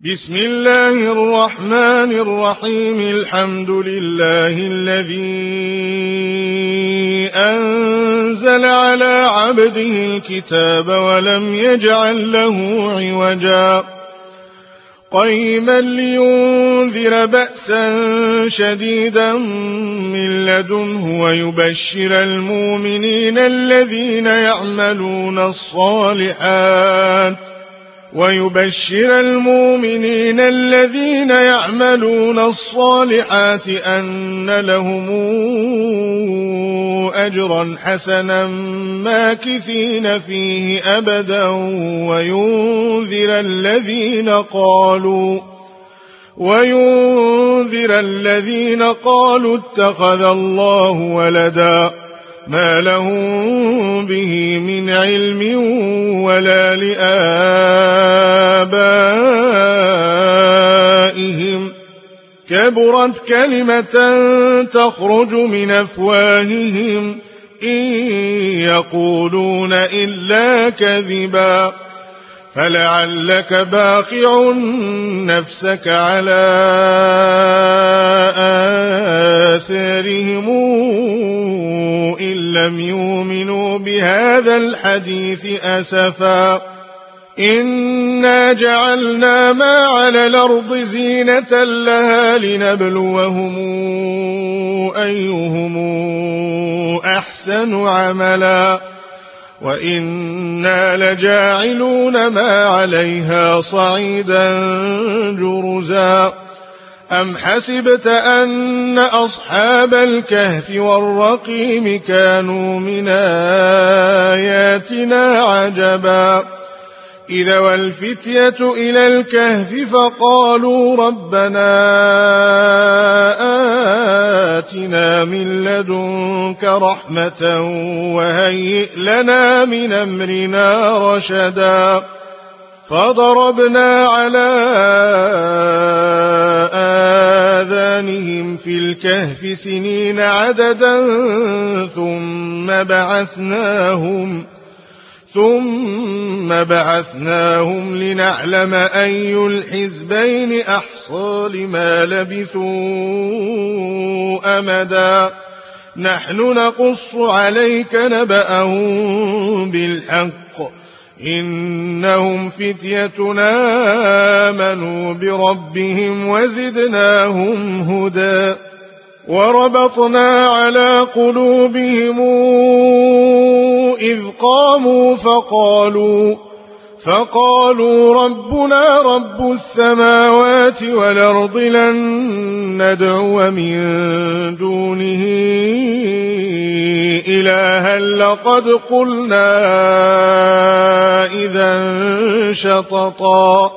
بسم الله الرحمن الرحيم. الحمد لله الذي أنزل على عبده الكتاب ولم يجعل له عوجا قيما لينذر بأسا شديدا من لدنه ويبشر المؤمنين الذين يعملون الصالحات أن لهم أجرا حسنا ماكثين فيه أبدا وينذر الذين قالوا اتخذ الله ولدا ما لهم به من علم ولا لآبائهم كبرت كلمة تخرج من أفواههم إن يقولون إلا كذبا فلعلك باخع نفسك على آثارهم إن لم يؤمنوا بهذا الحديث أسفا إنا جعلنا ما على الأرض زينة لها لنبلوهم أيهم أحسن عملا وإنا لجاعلون ما عليها صعيدا جرزا أم حسبت أن أصحاب الكهف والرقيم كانوا من آياتنا عجبا إذا والفتية إلى الكهف فقالوا ربنا آتنا من لدنك رحمة وهيئ لنا من أمرنا رشدا فضربنا على آذانهم في الكهف سنين عددا ثم بعثناهم لنعلم أي الحزبين أحصى لما لبثوا أمدا نحن نقص عليك نبأهم بالحق إنهم فتيتنا آمنوا بربهم وزدناهم هدى وربطنا على قلوبهم إذ قاموا فقالوا ربنا رب السماوات والأرض لن ندعو من دونه إلها لقد قلنا إذا شططا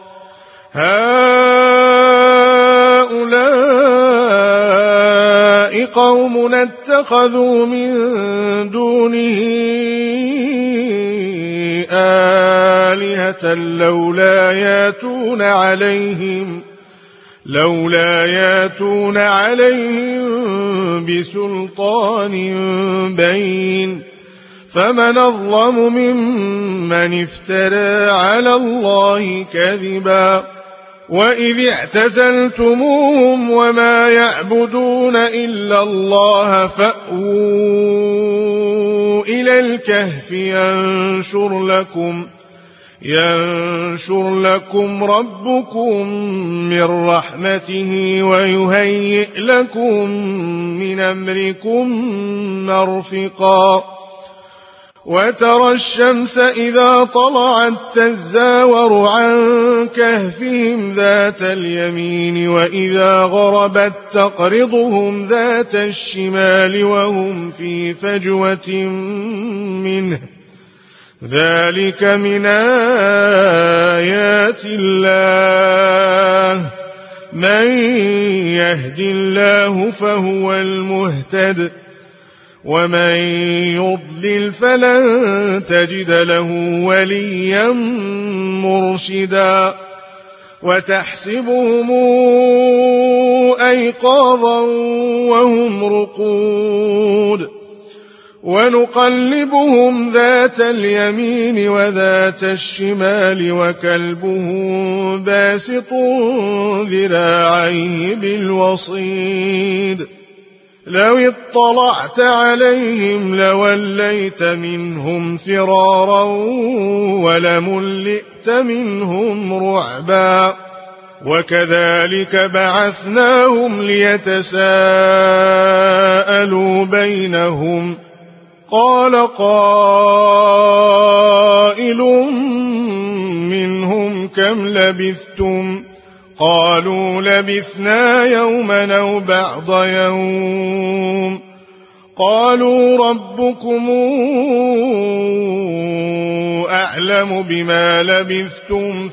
هؤلاء قوم اتخذوا من دونه آلهة لولا ياتون عليهم بسلطان بين فمن أظلم ممن افترى على الله كذبا وإذ اعتزلتموهم وما يعبدون إلا الله فأووا إلى الكهف ينشر لكم ربكم من رحمته ويهيئ لكم من أمركم مرفقا وترى الشمس إذا طلعت تزاور عن كهفهم ذات اليمين وإذا غربت تقرضهم ذات الشمال وهم في فجوة منه ذلك من آيات الله من يهد الله فهو المهتد ومن يضلل فلن تجد له وليا مرشدا وتحسبهم أيقاظا وهم رقود ونقلبهم ذات اليمين وذات الشمال وكلبهم باسط ذراعيه بالوصيد لو اطلعت عليهم لوليت منهم فرارا ولملئت منهم رعبا وكذلك بعثناهم ليتساءلوا بينهم قال قائل منهم كم لبثتم قالوا لبثنا يوما أو بعض يوم قالوا ربكم أعلم بما لبثتم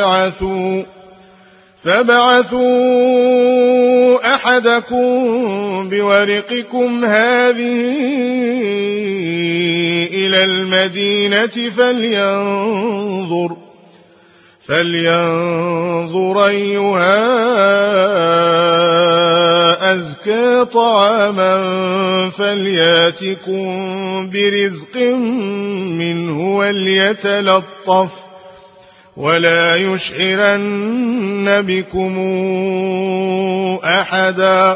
فابعثوا أحدكم بورقكم هذه إلى المدينة فلينظر أيها أزكى طعاما فلياتكم برزق منه وليتلطف ولا يشعرن بكم أحدا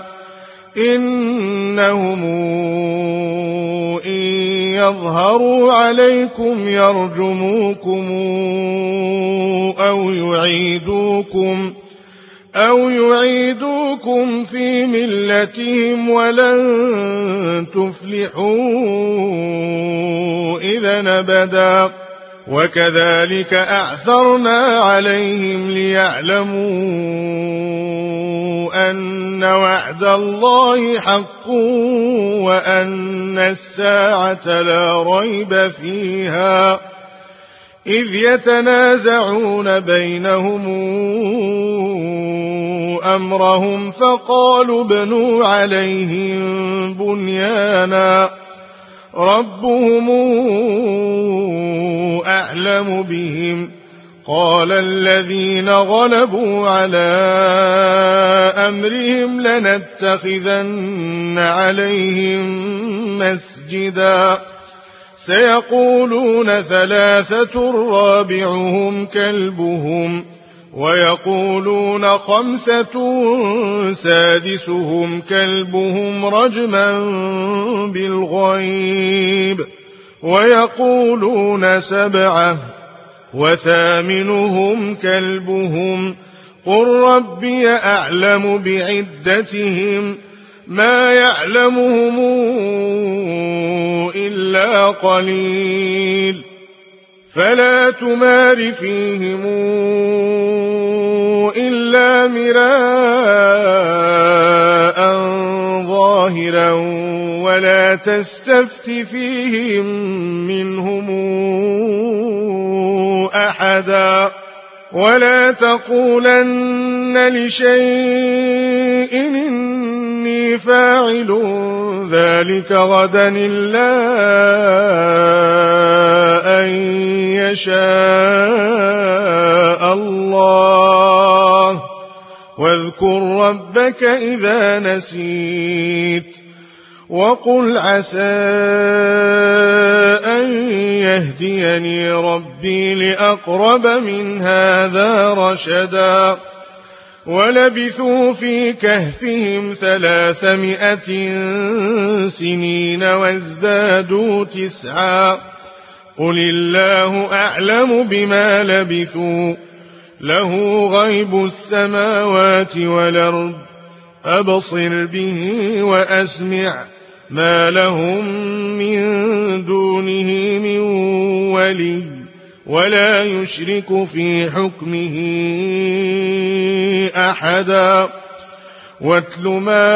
إنهم إن يظهروا عليكم يرجموكم أو يعيدوكم في ملتهم ولن تفلحوا إذا أبدا وكذلك أعثرنا عليهم ليعلموا أن وعد الله حق وأن الساعة لا ريب فيها إذ يتنازعون بينهم أمرهم فقالوا ابنوا عليهم بنيانا ربهم أعلم بهم قال الذين غلبوا على أمرهم لنتخذن عليهم مسجدا سيقولون ثلاثة رابعهم كلبهم ويقولون خمسة سادسهم كلبهم رجما بالغيب ويقولون سبعة وثامنهم كلبهم قل ربي أعلم بعدتهم ما يعلمهم إلا قليل فلا تمار فيهم إلا مراء ظاهرا ولا تستفت فيهم منهم أحدا ولا تقولن لشيء إني فاعل ذلك غدا إلا أن يشاء الله واذكر ربك إذا نسيت وقل عسى أن يهديني ربي لأقرب من هذا رشدا ولبثوا في كهفهم 300 سنين وازدادوا 9 قل الله أعلم بما لبثوا له غيب السماوات والأرض أبصر به وأسمع ما لهم من دونه من ولي ولا يشرك في حكمه أحدا واتل ما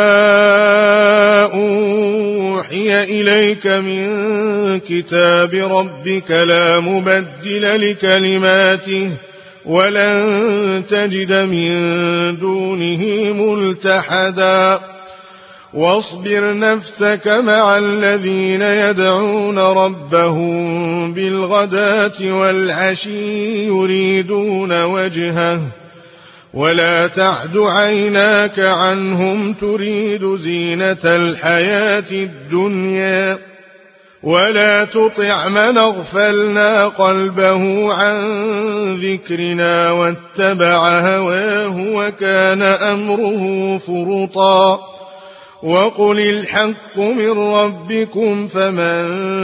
أوحي إليك من كتاب ربك لا مبدل لكلماته ولن تجد من دونه ملتحدا واصبر نفسك مع الذين يدعون ربهم بالغداة والعشي يريدون وجهه ولا تعد عيناك عنهم تريد زينة الحياة الدنيا ولا تطع من أغفلنا قلبه عن ذكرنا واتبع هواه وكان أمره فرطا وقل الحق من ربكم فمن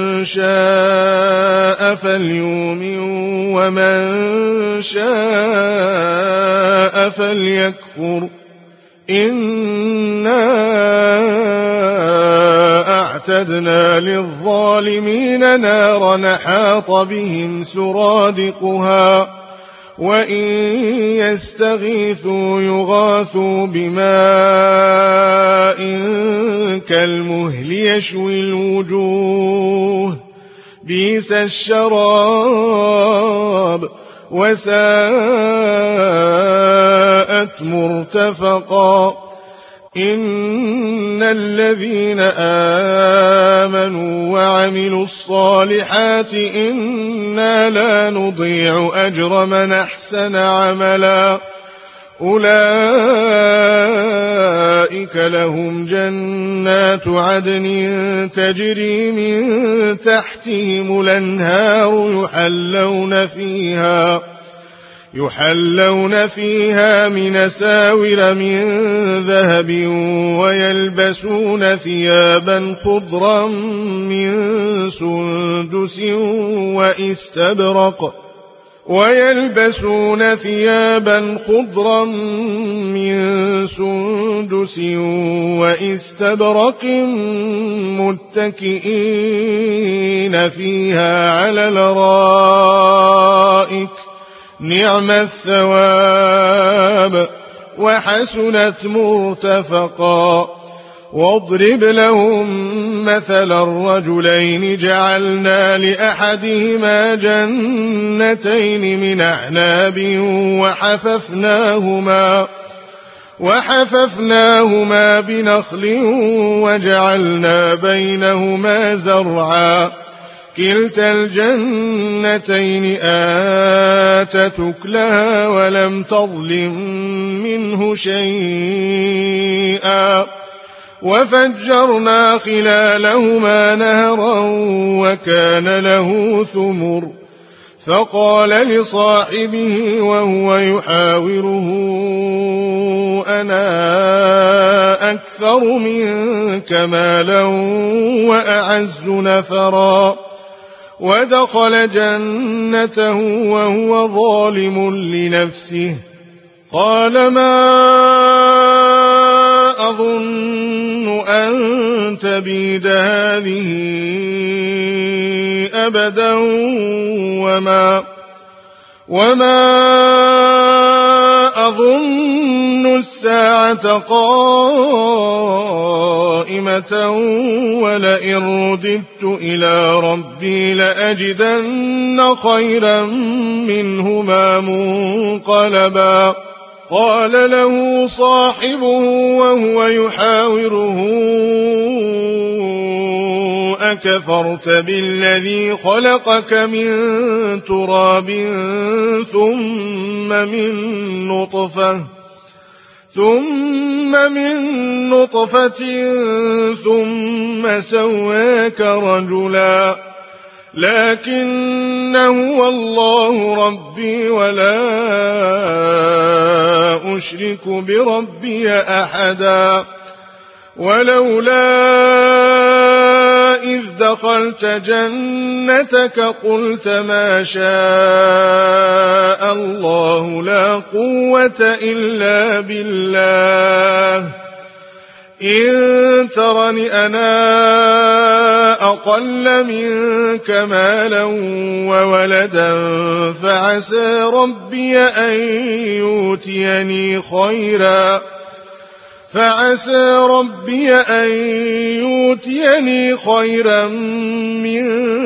شاء فليؤمن ومن شاء فليكفر إنا أعتدنا للظالمين نارا حاط بهم سرادقها وإن يستغيثوا يغاثوا بماء كالمهل يشوي الوجوه بئس الشراب وساءت مرتفقا إن الذين آمنوا وعملوا الصالحات إنا لا نضيع أجر من أحسن عملا أولئك لهم جنات عدن تجري من تحتهم الأنهار يحلون فيها من أساور من ذهب ويلبسون ثيابا خضرا من سندس وإستبرق متكئين فيها على الأرائك نعم الثواب وحسنت مرتفقا واضرب لهم مثل الرجلين جعلنا لأحدهما جنتين من أعناب وحففناهما بنخل وجعلنا بينهما زرعا كلتا الجنتين آتت أكلها ولم تظلم منه شيئا وفجرنا خلالهما نهرا وكان له ثمر فقال لصاحبه وهو يحاوره أنا أكثر منك مالا وأعز نفرا ودخل جنته وهو ظالم لنفسه قال ما أظن أن تبيد هذه أبدا وما أظن الساعة قائمة ولئن رددت إلى ربي لأجدن خيرا منهما منقلبا قال له صاحبه وهو يحاوره أكفرت بالذي خلقك من تراب ثم من نطفة ثم سواك رجلا لكن هو الله ربي ولا أشرك بربي أحدا ولولا إذ دخلت جنتك قلت ما شاء الله لا قوة إلا بالله إن ترني أنا أقل منك مالا وولدا فعسى ربي أن يؤتيني خيرا من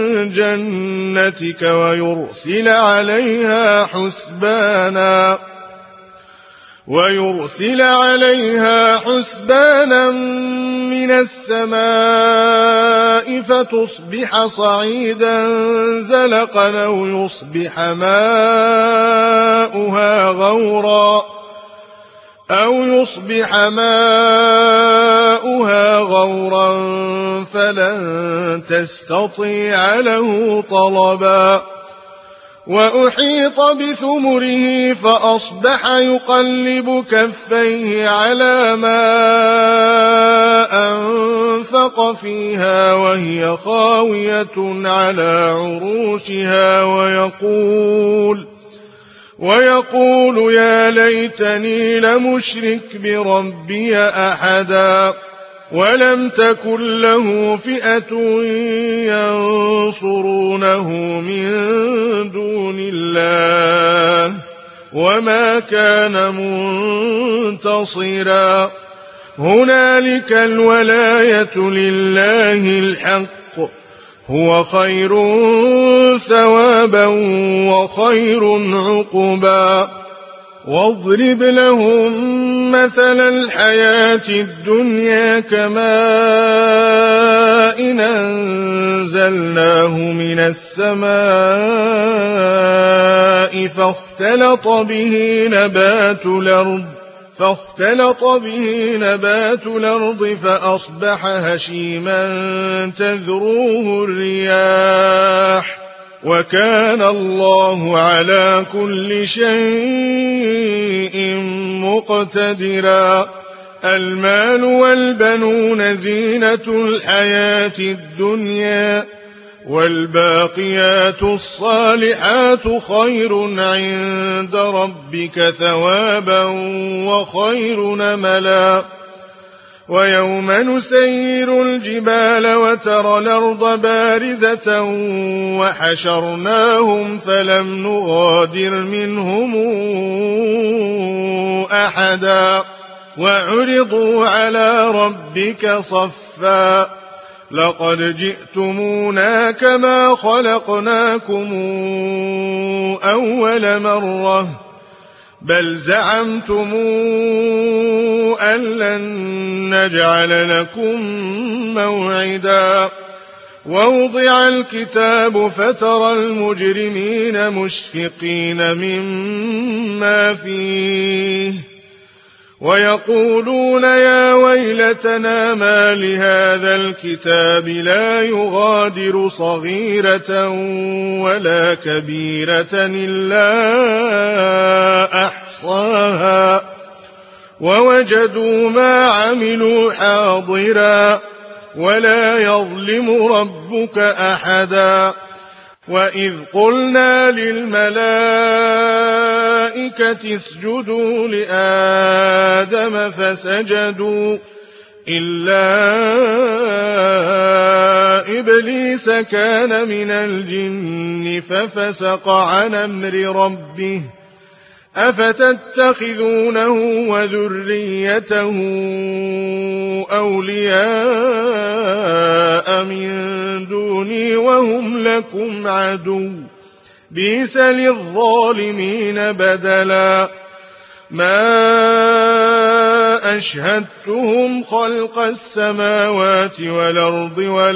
جنتك ويرسل عليها حسبانا من السماء فتصبح صعيدا زلقا أو يصبح ماؤها غورا أو يصبح ماؤها غورا فلن تستطيع له طلبا وأحيط بثمره فأصبح يقلب كفيه على ما أنفق فيها وهي خاوية على عروشها ويقول يا ليتني لمشرك بربي أحدا ولم تكن له فئة ينصرونه من دون الله وما كان منتصرا هنالك الولاية لله الحق هو خير ثوابا وخير عقبا واضرب لهم مثل الحياة الدنيا كماء أنزلناه من السماء فاختلط به نبات الأرض فأصبح هشيما تذروه الرياح وكان الله على كل شيء مقتدرا المال والبنون زينة الحياة الدنيا والباقيات الصالحات خير عند ربك ثوابا وخير نملا ويوم نسير الجبال وترى الأرض بارزة وحشرناهم فلم نغادر منهم أحدا وعرضوا على ربك صفا لقد جئتمونا كما خلقناكم أول مرة بل زعمتم أن لن نجعل لكم موعدا ووضع الكتاب فترى المجرمين مشفقين مما فيه ويقولون يا ويلتنا ما لهذا الكتاب لا يغادر صغيرة ولا كبيرة إلا أحصاها ووجدوا ما عملوا حاضرا ولا يظلم ربك أحدا وإذ قلنا للملائكة اسجدوا لآدم فسجدوا إلا إبليس كان من الجن ففسق عن أمر ربه أفتتخذونه وذريته أولياء من دوني وهم لكم عدو بئس للظالمين بدلا ما أشهدتهم خلق السماوات والأرض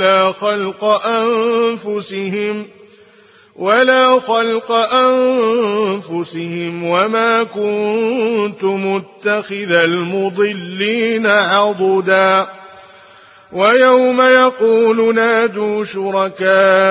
ولا خلق أنفسهم وما كنت متخذ المضلين عضدا ويوم يقول نادوا شركائي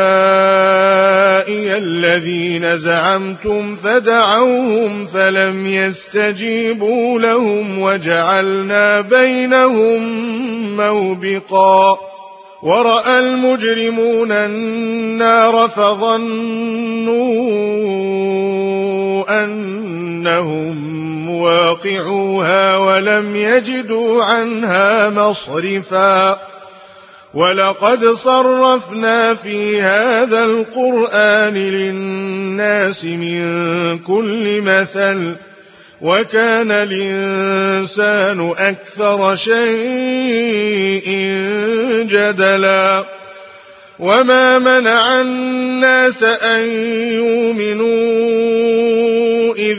الذين زعمتم فدعوهم فلم يستجيبوا لهم وجعلنا بينهم موبقا ورأى المجرمون النار فظنوا أنهم مواقعوها ولم يجدوا عنها مصرفا ولقد صرفنا في هذا القرآن للناس من كل مثل وكان الإنسان أكثر شيء جدلا وما منع الناس أن يؤمنوا إذ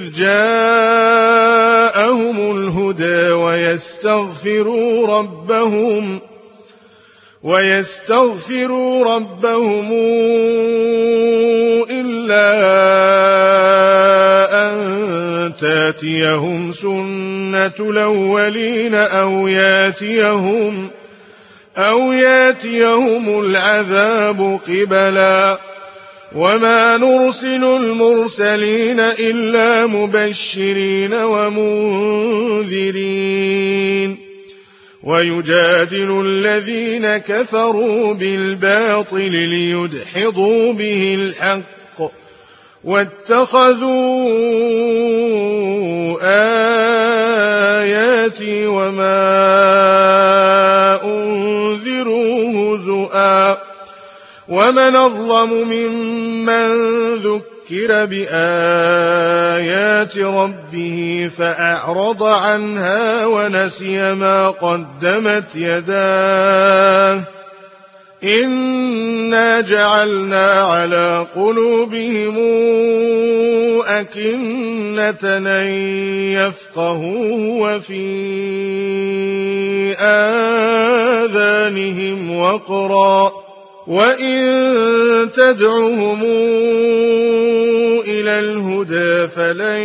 جاءهم الهدى ويستغفروا ربهم إلا أن تأتيهم سنة الأولين أو ياتيهم العذاب قبلا وما نرسل المرسلين إلا مبشرين ومنذرين ويجادل الذين كفروا بالباطل ليدحضوا به الحق واتخذوا آياتي وما أنذروا هزؤا ومن أظلم ممن ذكر بآيات ربه فأعرض عنها ونسي ما قدمت يداه إنا جعلنا على قلوبهم أكنة أن يفقهوه وفي آذانهم وقرا وإن تدعهم إلى الهدى فلن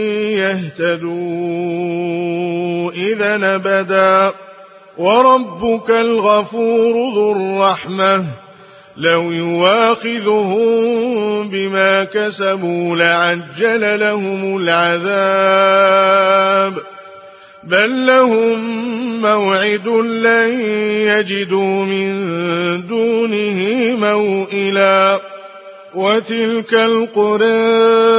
يهتدوا إذا أبدا وربك الغفور ذو الرحمة لو يواخذهم بما كسبوا لعجل لهم العذاب بل لهم موعد لن يجدوا من دونه موئلا وتلك القرى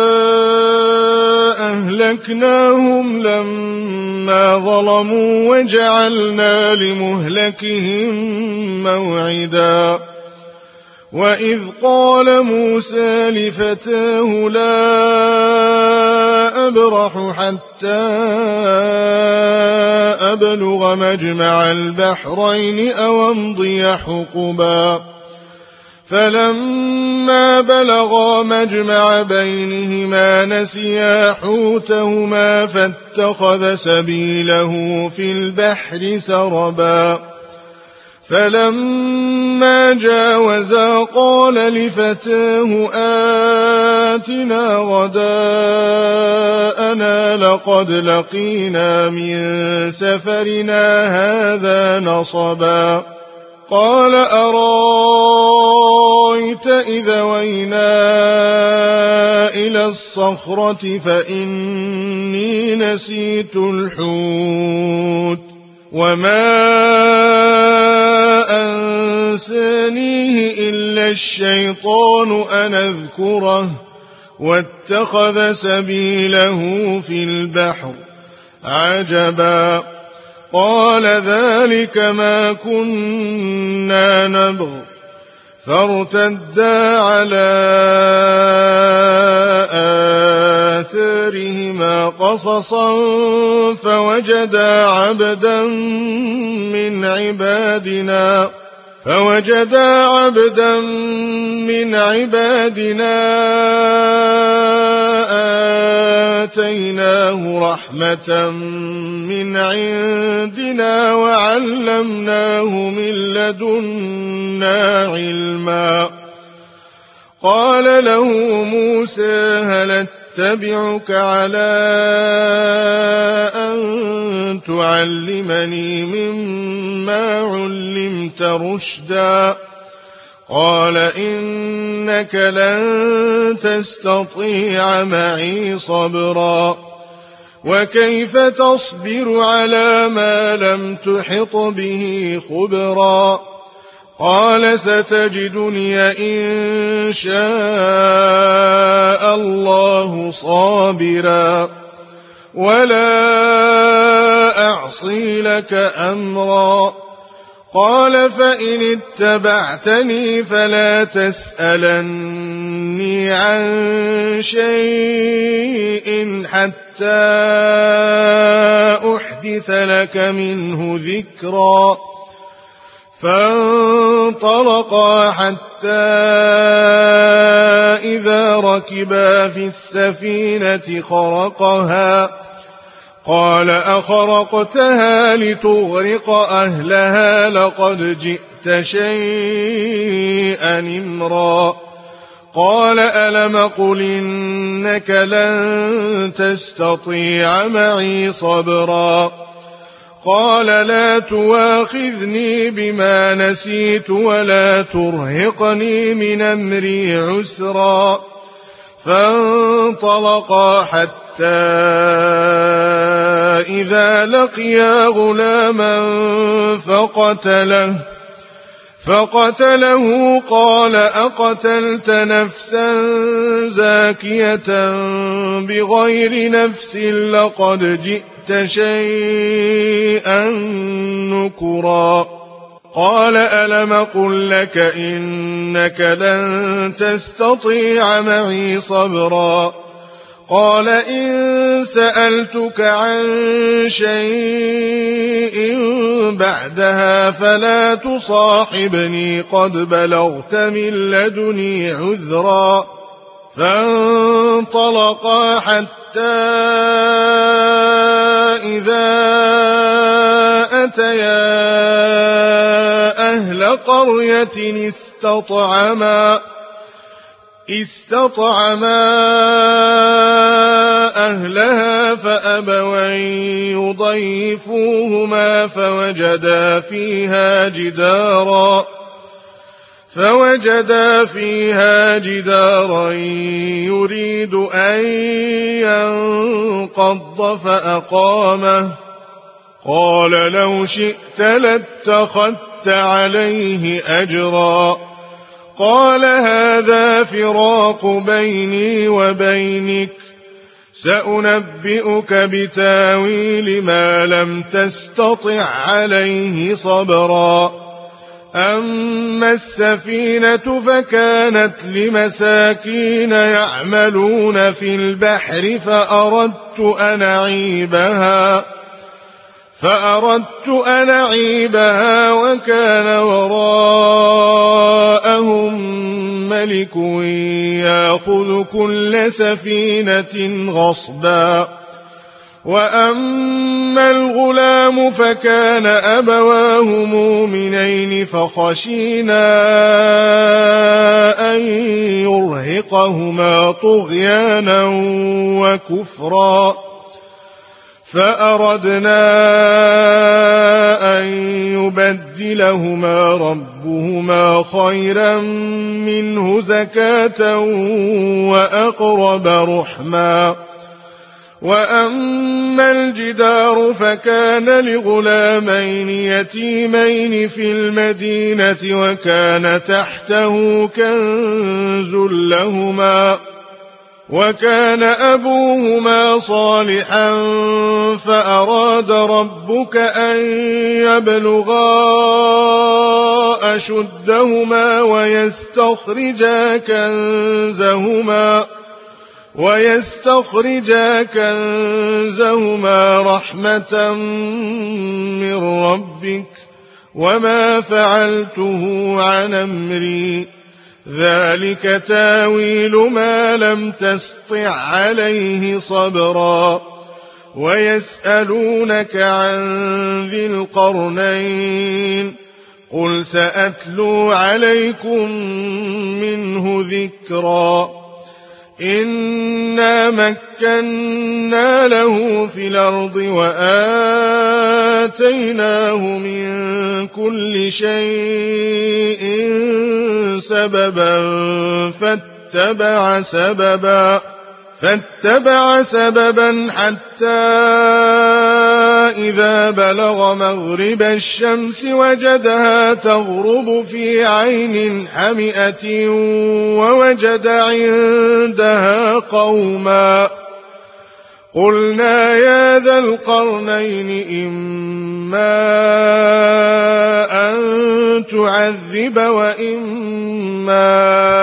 أهلكناهم لما ظلموا وجعلنا لمهلكهم موعدا وإذ قال موسى لفتاه لا أبرح حتى أبلغ مجمع البحرين أو أمضي حقبا فلما بلغا مجمع بينهما نسيا حوتهما فاتخذ سبيله في البحر سربا فلما جاوزا قال لفتاه آتنا غداءنا لقد لقينا من سفرنا هذا نصبا قال أرايت إذا وينا إلى الصخرة فإني نسيت الحوت وما أنسانيه إلا الشيطان أن أذكره واتخذ سبيله في البحر عجبا قال ذلك ما كنا نبغ فارتدا على آثارهما قصصا فوجدا عبدا من عبادنا آتيناه رحمة من عندنا وعلمناه من لدنا علما قال له موسى هل اتبعك على أن تعلمني مما علمت رشدا قال إنك لن تستطيع معي صبرا وكيف تصبر على ما لم تحط به خبرا قال ستجدني إن شاء الله صابرا ولا أعصي لك أمرا قال فإن اتبعتني فلا تسألني عن شيء حتى أحدث لك منه ذكرا فانطلقا حتى إذا ركبا في السفينة خرقها قال أخرقتها لتغرق أهلها لقد جئت شيئا إمرا قال ألم قل إنك لن تستطيع معي صبرا قال لا تواخذني بما نسيت ولا ترهقني من أمري عسرا فانطلقا حتى إذا لقيا غلاما فقتله قال أقتلت نفسا زاكية بغير نفس لقد جئت شيئا نكرا قال ألم قل لك إنك لن تستطيع معي صبرا قال إن سألتك عن شيء بعدها فلا تصاحبني قد بلغت من لدني عذرا فانطلقا حتى إذا أتيا أهل قرية استطعما أهلها فأبوا أن يضيفوهما فوجدا فيها جدارا يريد أن ينقض فأقامه قال لو شئت لاتخذت عليه أجرا قال هذا فراق بيني وبينك سأنبئك بتاويل ما لم تستطع عليه صبرا أما السفينة فكانت لمساكين يعملون في البحر فأردت أن أعيبها وكان وراءهم ملك يأخذ كل سفينة غصبا وأما الغلام فكان أبواه مؤمنين فخشينا أن يرهقهما طغيانا وكفرا فأردنا أن يبدلهما ربهما خيرا منه زكاة وأقرب رحما وأما الجدار فكان لغلامين يتيمين في المدينة وكان تحته كنز لهما وكان أبوهما صالحا فأراد ربك أن يبلغا أشدهما ويستخرجا كنزهما رحمة من ربك وما فعلته عن أمري ذلك تاويل ما لم تسطع عليه صبرا ويسألونك عن ذي القرنين قل سأتلو عليكم منه ذكرا إنا مكنا له في الأرض وآتيناه من كل شيء سببا فاتبع سببا حتى إذا بلغ مغرب الشمس وجدها تغرب في عين حمئة ووجد عندها قوما قلنا يا ذا القرنين إما أن تعذب وإما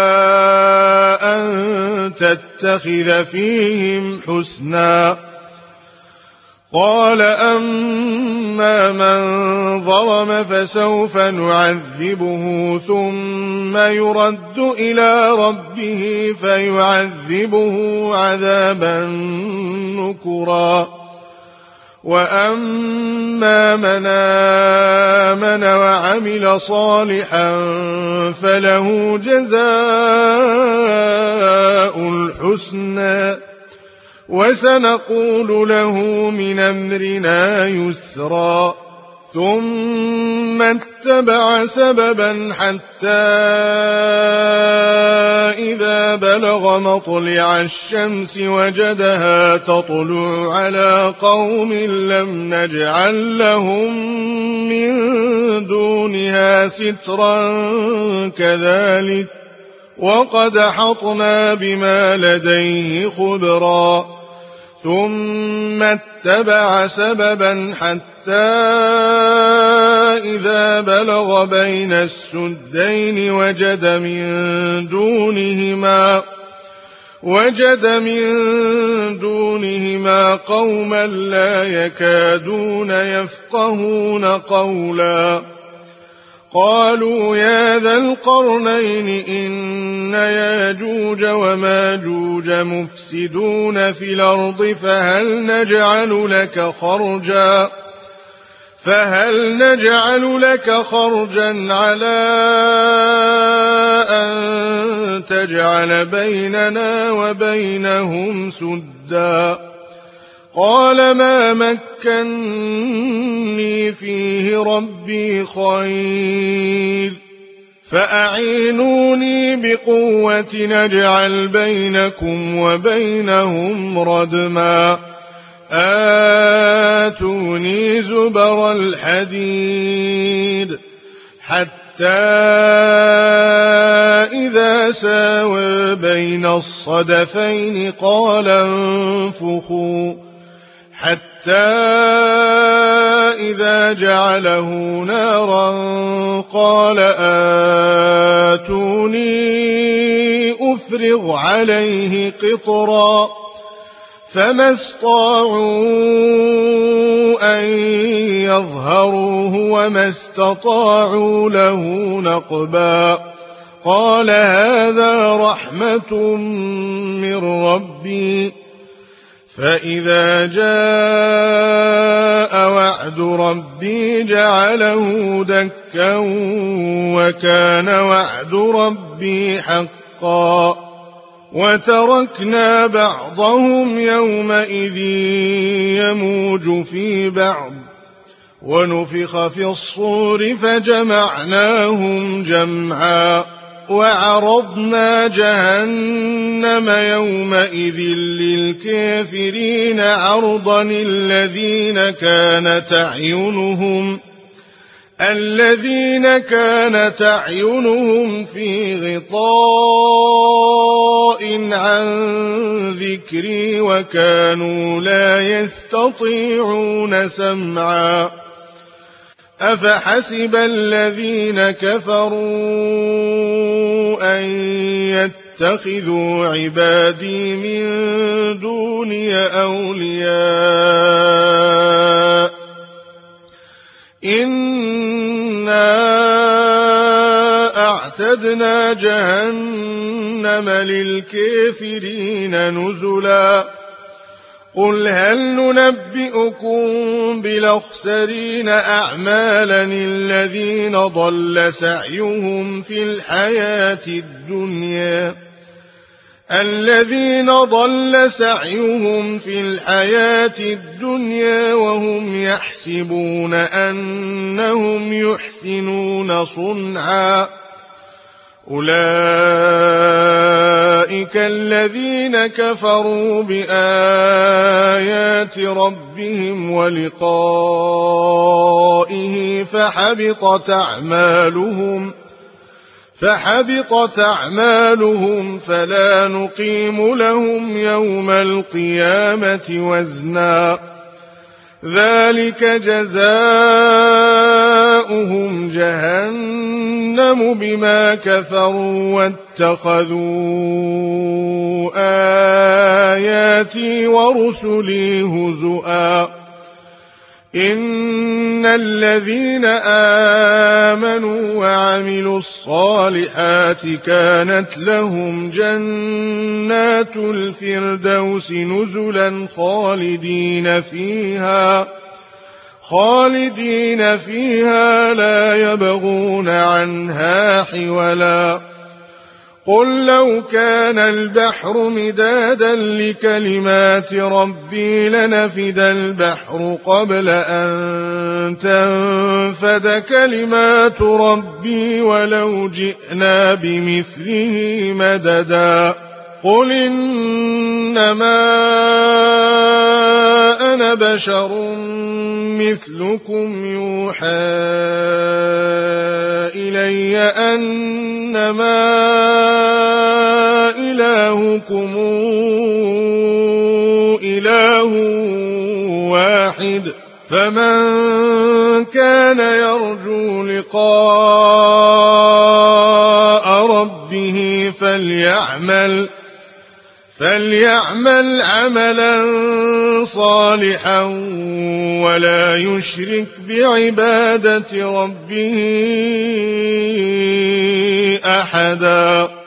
أن تتخذ فيهم حسنا قال أما من ظلم فسوف نعذبه ثم يرد إلى ربه فيعذبه عذابا نكرا وأما من آمن وعمل صالحا فله جزاء الحسنى وسنقول له من أمرنا يسرا ثم اتبع سببا حتى إذا بلغ مطلع الشمس وجدها تطلع على قوم لم نجعل لهم من دونها سترا كذلك وقد أحطنا بما لديه خبرا ثم اتبع سببا حتى إذا بلغ بين السدين وجد من دونهما قوما لا يكادون يفقهون قولا قالوا يا ذا القرنين إن ياجوج وماجوج مفسدون في الأرض فهل نجعل لك خرجا على أن تجعل بيننا وبينهم سدا قال ما مكني فيه ربي خير فأعينوني بقوة نجعل بينكم وبينهم ردما آتوني زبر الحديد حتى إذا ساوى بين الصدفين قال انفخوا حتى إذا جعله نارا قال آتوني أفرغ عليه قطرا فما استطاعوا أن يظهروه وما استطاعوا له نقبا قال هذا رحمة من ربي فإذا جاء وعد ربي جعله دكا وكان وعد ربي حقا وتركنا بعضهم يومئذ يموج في بعض ونفخ في الصور فجمعناهم جمعا وعرضنا جهنم يومئذ للكافرين عرضا الذين كانت أعينهم في غطاء عن ذكري وكانوا لا يستطيعون سمعا أفحسب الذين كفروا أن يتخذوا عبادي من دوني أولياء إنا أعتدنا جهنم للكافرين نزلا قل هل ننبئكم بالأخسرين أعمالا الذين ضل سعيهم في الحياة الدنيا وهم يحسبون أنهم يحسنون صنعا أولئك الذين كفروا بآيات ربهم ولقائه فحبطت أعمالهم فلا نقيم لهم يوم القيامة وزنا ذلك جزاؤهم جهنم بما كفروا واتخذوا آياتي ورسلي هزؤا إن الذين آمنوا وعملوا الصالحات كانت لهم جنات الفردوس نزلا خالدين فيها لا يبغون عنها حولا. قل لو كان البحر مدادا لكلمات ربي لنفد البحر قبل أن تنفد كلمات ربي ولو جئنا بمثله مددا. قل إنما أنا بشر مثلكم يوحى إلي أنما إلهكم إله واحد فمن كان يرجو لقاء ربه فليعمل عملا صالحا ولا يشرك بعبادة ربه أحدا.